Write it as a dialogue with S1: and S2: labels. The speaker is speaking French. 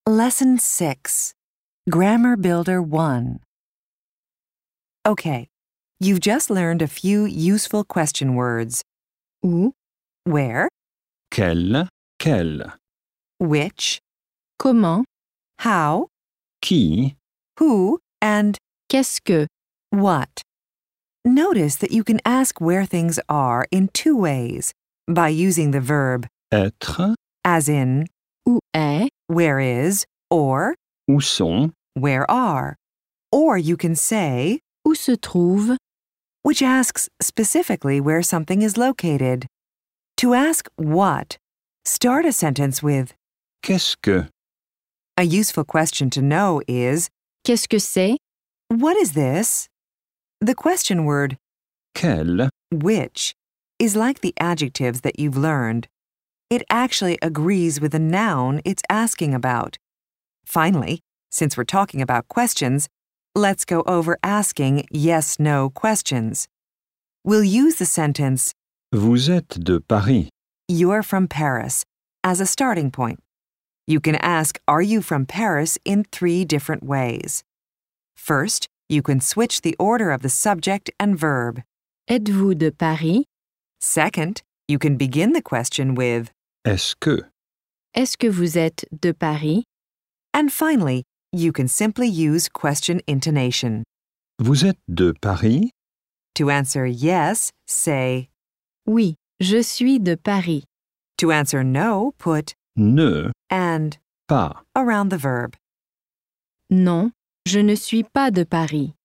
S1: Lesson 6, Grammar Builder 1. Okay, you've just learned a few useful question words.
S2: Où,
S1: Where,
S3: Quel, quel.
S1: which,
S2: comment,
S1: how,
S3: Qui,
S1: who, and
S2: qu'est-ce que,
S1: what. Notice that you can ask where things are in two ways, by using the verb
S3: être,
S1: as in
S2: où est,
S1: where is, or
S3: où sont,
S1: where are. Or you can say,
S2: où se trouve,
S1: which asks specifically where something is located. To ask what, start a sentence with
S3: qu'est-ce que,
S1: a useful question to know is,
S2: qu'est-ce que c'est,
S1: what is this? The question word
S3: quel,
S1: which is like the adjectives that you've learned. It actually agrees with the noun it's asking about. Finally, since we're talking about questions, let's go over asking yes-no questions. We'll use the sentence,
S3: vous êtes de Paris,
S1: "You're from Paris," as a starting point. You can ask, "Are you from Paris?" in 3 different ways. First, you can switch the order of the subject and verb.
S2: êtes-vous de Paris,
S1: Second, you can begin the question with,
S3: est-ce que,
S2: est-ce que vous êtes de Paris,
S1: and finally, you can simply use question intonation.
S3: vous êtes de Paris,
S1: To answer yes, say.
S2: oui, je suis de Paris,
S1: To answer no, put
S3: ne,
S1: and
S3: pas.
S1: around the verb.
S2: non, je ne suis pas de Paris.